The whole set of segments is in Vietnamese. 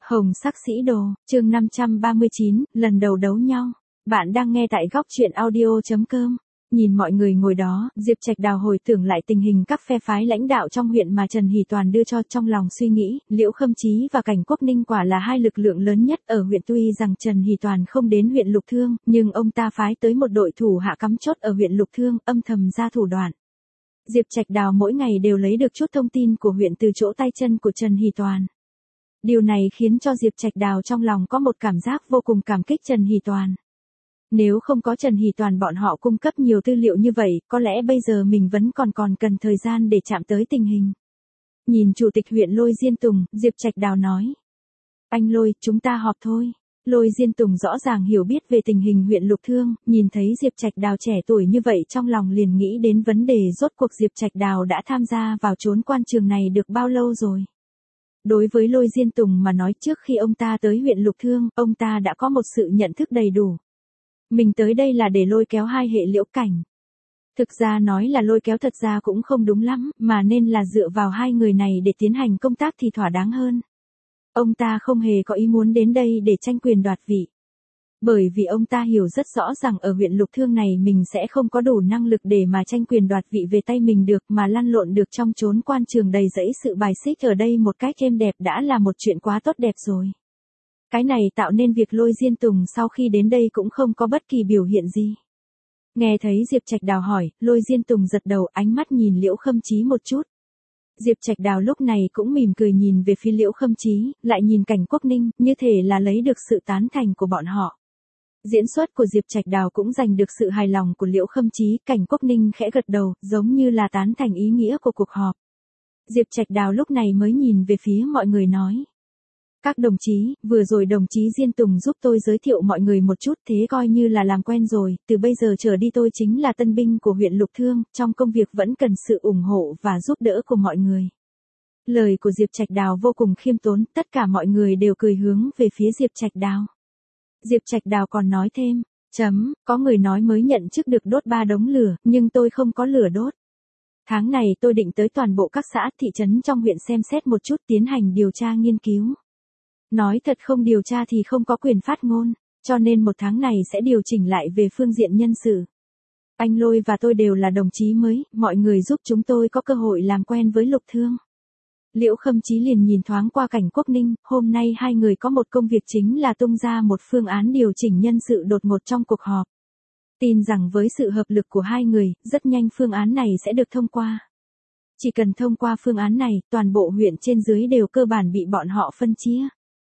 Hồng sắc sĩ đồ, chương 539, lần đầu đấu nhau. Bạn đang nghe tại góc truyện audio.com. Nhìn mọi người ngồi đó, Diệp Trạch Đào hồi tưởng lại tình hình các phe phái lãnh đạo trong huyện mà Trần Hỷ Toàn đưa cho, trong lòng suy nghĩ, Liễu Khâm Chí và Cảnh Quốc Ninh quả là hai lực lượng lớn nhất ở huyện. Tuy rằng Trần Hỷ Toàn không đến huyện Lục Thương, nhưng ông ta phái tới một đội thủ hạ cắm chốt ở huyện Lục Thương, âm thầm ra thủ đoạn. Diệp Trạch Đào mỗi ngày đều lấy được chút thông tin của huyện từ chỗ tay chân của Trần Hỷ Toàn. Điều này khiến cho Diệp Trạch Đào trong lòng có một cảm giác vô cùng cảm kích Trần Hỷ Toàn. Nếu không có Trần Hỷ Toàn bọn họ cung cấp nhiều tư liệu như vậy, có lẽ bây giờ mình vẫn còn cần thời gian để chạm tới tình hình. Nhìn Chủ tịch huyện Lôi Diên Tùng, Diệp Trạch Đào nói. Anh Lôi, chúng ta họp thôi. Lôi Diên Tùng rõ ràng hiểu biết về tình hình huyện Lục Thương, nhìn thấy Diệp Trạch Đào trẻ tuổi như vậy trong lòng liền nghĩ đến vấn đề rốt cuộc Diệp Trạch Đào đã tham gia vào chốn quan trường này được bao lâu rồi. Đối với Lôi Diên Tùng mà nói, trước khi ông ta tới huyện Lục Thương, ông ta đã có một sự nhận thức đầy đủ. Mình tới đây là để lôi kéo hai hệ Liễu Cảnh. Thực ra nói là lôi kéo thật ra cũng không đúng lắm, mà nên là dựa vào hai người này để tiến hành công tác thì thỏa đáng hơn. Ông ta không hề có ý muốn đến đây để tranh quyền đoạt vị. Bởi vì ông ta hiểu rất rõ rằng ở huyện Lục Thương này mình sẽ không có đủ năng lực để mà tranh quyền đoạt vị về tay mình được, mà lăn lộn được trong chốn quan trường đầy rẫy sự bài xích ở đây một cách êm đẹp đã là một chuyện quá tốt đẹp rồi. Cái này tạo nên việc Lôi Diên Tùng sau khi đến đây cũng không có bất kỳ biểu hiện gì. Nghe thấy Diệp Trạch Đào hỏi, Lôi Diên Tùng giật đầu, ánh mắt nhìn Liễu Khâm Chí một chút. Diệp Trạch Đào lúc này cũng mỉm cười nhìn về phía Liễu Khâm Chí, lại nhìn Cảnh Quốc Ninh, như thể là lấy được sự tán thành của bọn họ. Diễn xuất của Diệp Trạch Đào cũng giành được sự hài lòng của Liễu Khâm Chí, Cảnh Quốc Ninh khẽ gật đầu, giống như là tán thành ý nghĩa của cuộc họp. Diệp Trạch Đào lúc này mới nhìn về phía mọi người nói. Các đồng chí, vừa rồi đồng chí Diên Tùng giúp tôi giới thiệu mọi người một chút, thế coi như là làm quen rồi, từ bây giờ trở đi tôi chính là tân binh của huyện Lục Thương, trong công việc vẫn cần sự ủng hộ và giúp đỡ của mọi người. Lời của Diệp Trạch Đào vô cùng khiêm tốn, tất cả mọi người đều cười hướng về phía Diệp Trạch Đào. Diệp Trạch Đào còn nói thêm, có người nói mới nhận chức được đốt 3 đống lửa, nhưng tôi không có lửa đốt. Tháng này tôi định tới toàn bộ các xã, thị trấn trong huyện xem xét một chút, tiến hành điều tra nghiên cứu. Nói thật, không điều tra thì không có quyền phát ngôn, cho nên một tháng này sẽ điều chỉnh lại về phương diện nhân sự. Anh Lôi và tôi đều là đồng chí mới, mọi người giúp chúng tôi có cơ hội làm quen với Lục Thương. Liễu Khâm Chí liền nhìn thoáng qua Cảnh Quốc Ninh, hôm nay hai người có một công việc chính là tung ra một phương án điều chỉnh nhân sự đột ngột trong cuộc họp. Tin rằng với sự hợp lực của hai người, rất nhanh phương án này sẽ được thông qua. Chỉ cần thông qua phương án này, toàn bộ huyện trên dưới đều cơ bản bị bọn họ phân chia.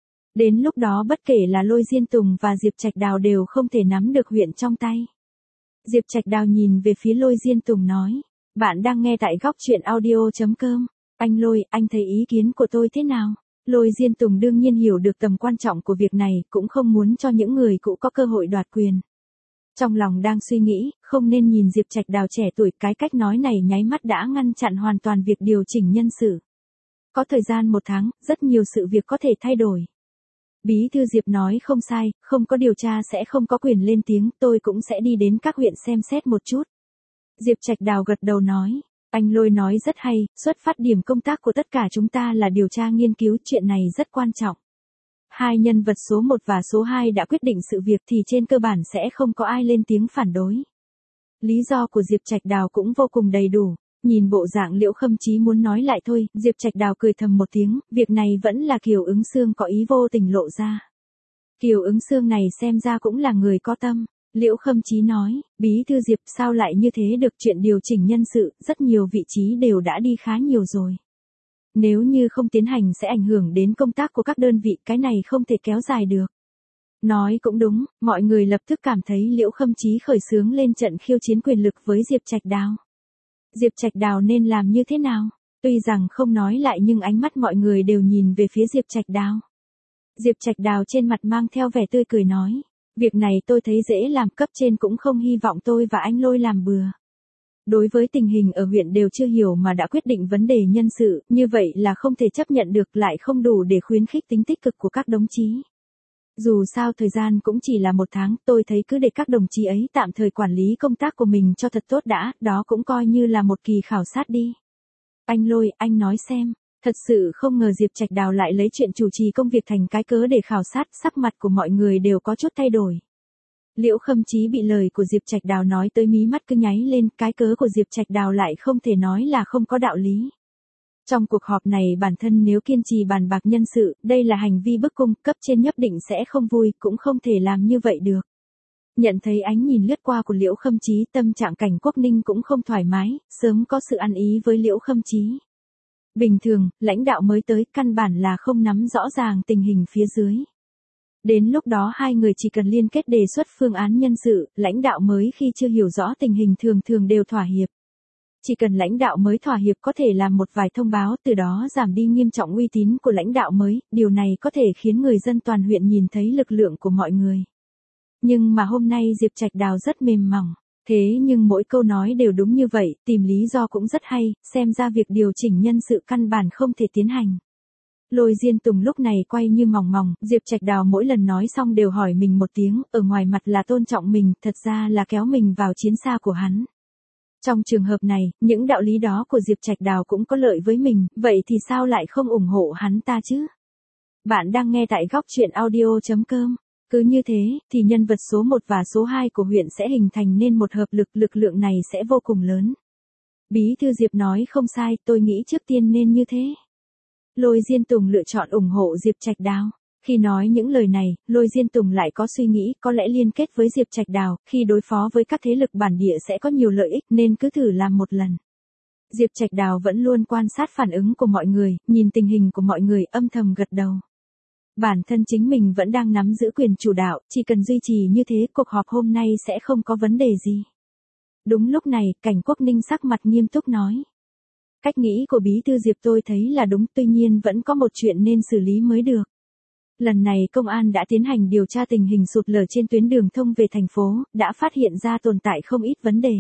Đến lúc đó bất kể là Lôi Diên Tùng và Diệp Trạch Đào đều không thể nắm được huyện trong tay. Diệp Trạch Đào nhìn về phía Lôi Diên Tùng nói, bạn đang nghe tại góc truyện audio.com. Anh Lôi, anh thấy ý kiến của tôi thế nào? Lôi Diên Tùng đương nhiên hiểu được tầm quan trọng của việc này, cũng không muốn cho những người cũ có cơ hội đoạt quyền. Trong lòng đang suy nghĩ, không nên nhìn Diệp Trạch Đào trẻ tuổi, cái cách nói này nháy mắt đã ngăn chặn hoàn toàn việc điều chỉnh nhân sự. Có thời gian một tháng, rất nhiều sự việc có thể thay đổi. Bí thư Diệp nói không sai, không có điều tra sẽ không có quyền lên tiếng, tôi cũng sẽ đi đến các huyện xem xét một chút. Diệp Trạch Đào gật đầu nói, anh Lôi nói rất hay, xuất phát điểm công tác của tất cả chúng ta là điều tra nghiên cứu, chuyện này rất quan trọng. Hai nhân vật số 1 và số 2 đã quyết định sự việc thì trên cơ bản sẽ không có ai lên tiếng phản đối. Lý do của Diệp Trạch Đào cũng vô cùng đầy đủ. Nhìn bộ dạng Liễu Khâm Chí muốn nói lại thôi, Diệp Trạch Đào cười thầm một tiếng, việc này vẫn là Kiều Ứng Xương có ý vô tình lộ ra. Kiều Ứng Xương này xem ra cũng là người có tâm. Liễu Khâm Chí nói, bí thư Diệp sao lại như thế được, chuyện điều chỉnh nhân sự, rất nhiều vị trí đều đã đi khá nhiều rồi. Nếu như không tiến hành sẽ ảnh hưởng đến công tác của các đơn vị, cái này không thể kéo dài được. Nói cũng đúng, mọi người lập tức cảm thấy Liễu Khâm Chí khởi xướng lên trận khiêu chiến quyền lực với Diệp Trạch Đào. Diệp Trạch Đào nên làm như thế nào? Tuy rằng không nói lại nhưng ánh mắt mọi người đều nhìn về phía Diệp Trạch Đào. Diệp Trạch Đào trên mặt mang theo vẻ tươi cười nói, việc này tôi thấy dễ làm, cấp trên cũng không hy vọng tôi và anh Lôi làm bừa. Đối với tình hình ở huyện đều chưa hiểu mà đã quyết định vấn đề nhân sự, như vậy là không thể chấp nhận được, lại không đủ để khuyến khích tính tích cực của các đồng chí. Dù sao thời gian cũng chỉ là một tháng, tôi thấy cứ để các đồng chí ấy tạm thời quản lý công tác của mình cho thật tốt đã, đó cũng coi như là một kỳ khảo sát đi. Anh Lôi, anh nói xem, Thật sự không ngờ Diệp Trạch Đào lại lấy chuyện chủ trì công việc thành cái cớ để khảo sát, sắc mặt của mọi người đều có chút thay đổi. Liễu Khâm Chí bị lời của Diệp Trạch Đào nói tới mí mắt cứ nháy lên, cái cớ của Diệp Trạch Đào lại không thể nói là không có đạo lý. Trong cuộc họp này bản thân nếu kiên trì bàn bạc nhân sự, đây là hành vi bức cung, cấp trên nhất định sẽ không vui, cũng không thể làm như vậy được. Nhận thấy ánh nhìn lướt qua của Liễu Khâm Chí, tâm trạng Cảnh Quốc Ninh cũng không thoải mái, sớm có sự ăn ý với Liễu Khâm Chí. Bình thường, lãnh đạo mới tới, căn bản là không nắm rõ ràng tình hình phía dưới. Đến lúc đó hai người chỉ cần liên kết đề xuất phương án nhân sự, lãnh đạo mới khi chưa hiểu rõ tình hình thường thường đều thỏa hiệp. Chỉ cần lãnh đạo mới thỏa hiệp có thể làm một vài thông báo, từ đó giảm đi nghiêm trọng uy tín của lãnh đạo mới, điều này có thể khiến người dân toàn huyện nhìn thấy lực lượng của mọi người. Nhưng mà hôm nay Diệp Trạch Đào rất mềm mỏng, thế nhưng mỗi câu nói đều đúng như vậy, tìm lý do cũng rất hay, xem ra việc điều chỉnh nhân sự căn bản không thể tiến hành. Lôi Diên Tùng lúc này quay như mòng mòng, Diệp Trạch Đào mỗi lần nói xong đều hỏi mình một tiếng, ở ngoài mặt là tôn trọng mình, thật ra là kéo mình vào chiến xa của hắn. Trong trường hợp này, những đạo lý đó của Diệp Trạch Đào cũng có lợi với mình, vậy thì sao lại không ủng hộ hắn ta chứ? Bạn đang nghe tại góc truyện audio.com. Cứ như thế, thì nhân vật số 1 và số 2 của huyện sẽ hình thành nên một hợp lực, lực lượng này sẽ vô cùng lớn. Bí thư Diệp nói không sai, tôi nghĩ trước tiên nên như thế. Lôi Diên Tùng lựa chọn ủng hộ Diệp Trạch Đào. Khi nói những lời này, Lôi Diên Tùng lại có suy nghĩ, có lẽ liên kết với Diệp Trạch Đào, khi đối phó với các thế lực bản địa sẽ có nhiều lợi ích nên cứ thử làm một lần. Diệp Trạch Đào vẫn luôn quan sát phản ứng của mọi người, nhìn tình hình của mọi người, âm thầm gật đầu. Bản thân chính mình vẫn đang nắm giữ quyền chủ đạo, chỉ cần duy trì như thế, cuộc họp hôm nay sẽ không có vấn đề gì. Đúng lúc này, Cảnh Quốc Ninh sắc mặt nghiêm túc nói. Cách nghĩ của bí thư Diệp tôi thấy là đúng, tuy nhiên vẫn có một chuyện nên xử lý mới được. Lần này công an đã tiến hành điều tra tình hình sụt lở trên tuyến đường thông về thành phố, đã phát hiện ra tồn tại không ít vấn đề.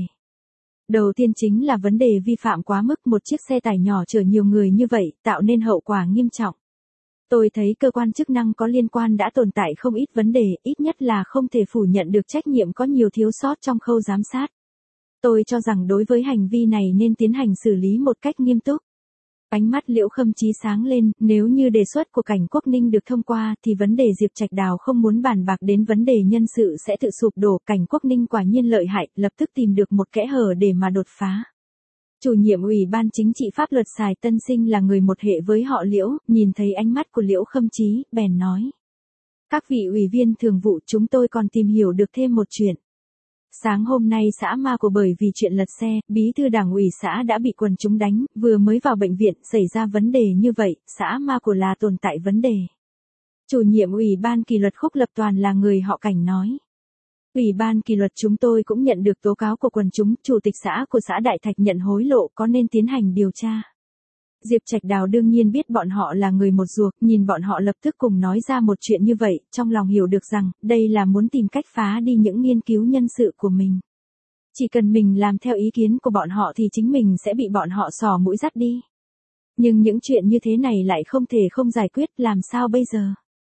Đầu tiên chính là vấn đề vi phạm quá mức, một chiếc xe tải nhỏ chở nhiều người như vậy, tạo nên hậu quả nghiêm trọng. Tôi thấy cơ quan chức năng có liên quan đã tồn tại không ít vấn đề, ít nhất là không thể phủ nhận được trách nhiệm có nhiều thiếu sót trong khâu giám sát. Tôi cho rằng đối với hành vi này nên tiến hành xử lý một cách nghiêm túc. Ánh mắt Liễu Khâm Chí sáng lên, nếu như đề xuất của Cảnh Quốc Ninh được thông qua thì vấn đề Diệp Trạch Đào không muốn bàn bạc đến vấn đề nhân sự sẽ tự sụp đổ. Cảnh Quốc Ninh quả nhiên lợi hại, lập tức tìm được một kẽ hở để mà đột phá. Chủ nhiệm Ủy ban Chính trị Pháp luật Sài Tân Sinh là người một hệ với họ Liễu, nhìn thấy ánh mắt của Liễu Khâm Chí, bèn nói. Các vị ủy viên thường vụ, chúng tôi còn tìm hiểu được thêm một chuyện. Sáng hôm nay xã Ma Cổ bởi vì chuyện lật xe, bí thư đảng ủy xã đã bị quần chúng đánh, vừa mới vào bệnh viện, xảy ra vấn đề như vậy, xã Ma Cổ là tồn tại vấn đề. Chủ nhiệm Ủy ban kỷ luật Khúc Lập Toàn là người họ Cảnh nói. Ủy ban kỷ luật chúng tôi cũng nhận được tố cáo của quần chúng, chủ tịch xã của xã Đại Thạch nhận hối lộ, có nên tiến hành điều tra. Diệp Trạch Đào đương nhiên biết bọn họ là người một ruột, nhìn bọn họ lập tức cùng nói ra một chuyện như vậy, trong lòng hiểu được rằng, đây là muốn tìm cách phá đi những nghiên cứu nhân sự của mình. Chỉ cần mình làm theo ý kiến của bọn họ thì chính mình sẽ bị bọn họ xỏ mũi dắt đi. Nhưng những chuyện như thế này lại không thể không giải quyết, làm sao bây giờ?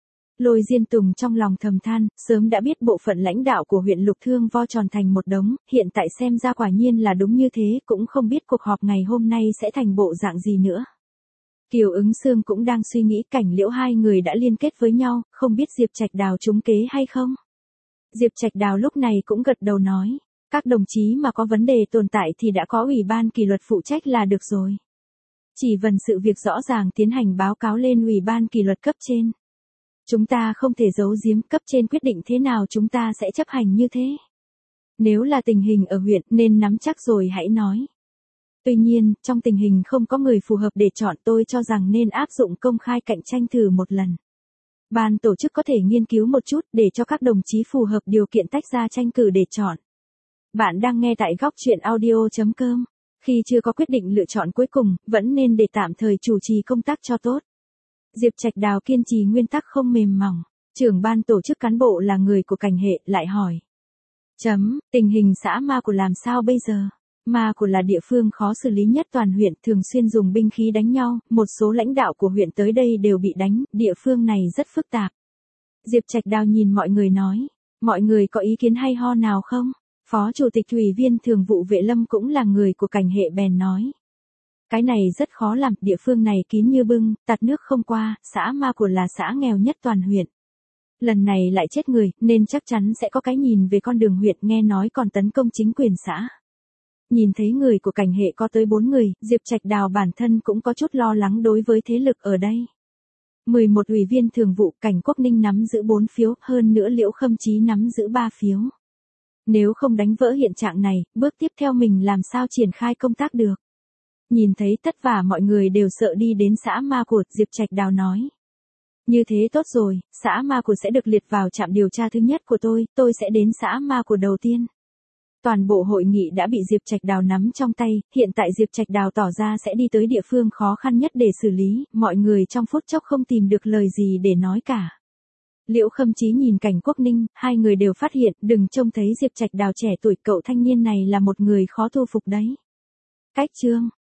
Lôi Diên Tùng trong lòng thầm than, sớm đã biết bộ phận lãnh đạo của huyện Lục Thương vo tròn thành một đống, hiện tại xem ra quả nhiên là đúng như thế, cũng không biết cuộc họp ngày hôm nay sẽ thành bộ dạng gì nữa. Kiều Ứng Sương cũng đang suy nghĩ Cảnh Liễu hai người đã liên kết với nhau, không biết Diệp Trạch Đào trúng kế hay không. Diệp Trạch Đào lúc này cũng gật đầu nói, các đồng chí mà có vấn đề tồn tại thì đã có Ủy ban kỷ luật phụ trách là được rồi. Chỉ cần sự việc rõ ràng tiến hành báo cáo lên Ủy ban kỷ luật cấp trên. Chúng ta không thể giấu giếm, cấp trên quyết định thế nào chúng ta sẽ chấp hành như thế. Nếu là tình hình ở huyện nên nắm chắc rồi hãy nói. Tuy nhiên, trong tình hình không có người phù hợp để chọn, tôi cho rằng nên áp dụng công khai cạnh tranh thử một lần. Ban tổ chức có thể nghiên cứu một chút để cho các đồng chí phù hợp điều kiện tách ra tranh cử để chọn. Bạn đang nghe tại góc truyện audio.com. Khi chưa có quyết định lựa chọn cuối cùng, vẫn nên để tạm thời chủ trì công tác cho tốt. Diệp Trạch Đào kiên trì nguyên tắc không mềm mỏng. Trưởng ban tổ chức cán bộ là người của Cảnh hệ lại hỏi. Tình hình xã Ma Cổ làm sao bây giờ? Ma Cổ là địa phương khó xử lý nhất toàn huyện, thường xuyên dùng binh khí đánh nhau, một số lãnh đạo của huyện tới đây đều bị đánh, địa phương này rất phức tạp. Diệp Trạch Đào nhìn mọi người nói, mọi người có ý kiến hay ho nào không? Phó Chủ tịch Ủy viên Thường vụ Vệ Lâm cũng là người của Cảnh hệ bèn nói. Cái này rất khó làm, địa phương này kín như bưng, tạt nước không qua, xã Ma Của là xã nghèo nhất toàn huyện. Lần này lại chết người, nên chắc chắn sẽ có cái nhìn về con đường huyện, nghe nói còn tấn công chính quyền xã. Nhìn thấy người của Cảnh Hệ có tới 4 người, Diệp Trạch Đào bản thân cũng có chút lo lắng đối với thế lực ở đây. 11 ủy viên thường vụ, Cảnh Quốc Ninh nắm giữ 4 phiếu, hơn nữa Liễu Khâm Chí nắm giữ 3 phiếu. Nếu không đánh vỡ hiện trạng này, bước tiếp theo mình làm sao triển khai công tác được. Nhìn thấy tất cả mọi người đều sợ đi đến xã Ma Của, Diệp Trạch Đào nói. Như thế tốt rồi, xã Ma Của sẽ được liệt vào trạm điều tra thứ nhất của tôi sẽ đến xã Ma Của đầu tiên. Toàn bộ hội nghị đã bị Diệp Trạch Đào nắm trong tay, hiện tại Diệp Trạch Đào tỏ ra sẽ đi tới địa phương khó khăn nhất để xử lý, mọi người trong phút chốc không tìm được lời gì để nói cả. Liễu Khâm Chí nhìn Cảnh Quốc Ninh, hai người đều phát hiện, đừng trông thấy Diệp Trạch Đào trẻ tuổi, cậu thanh niên này là một người khó thu phục đấy. Cách chương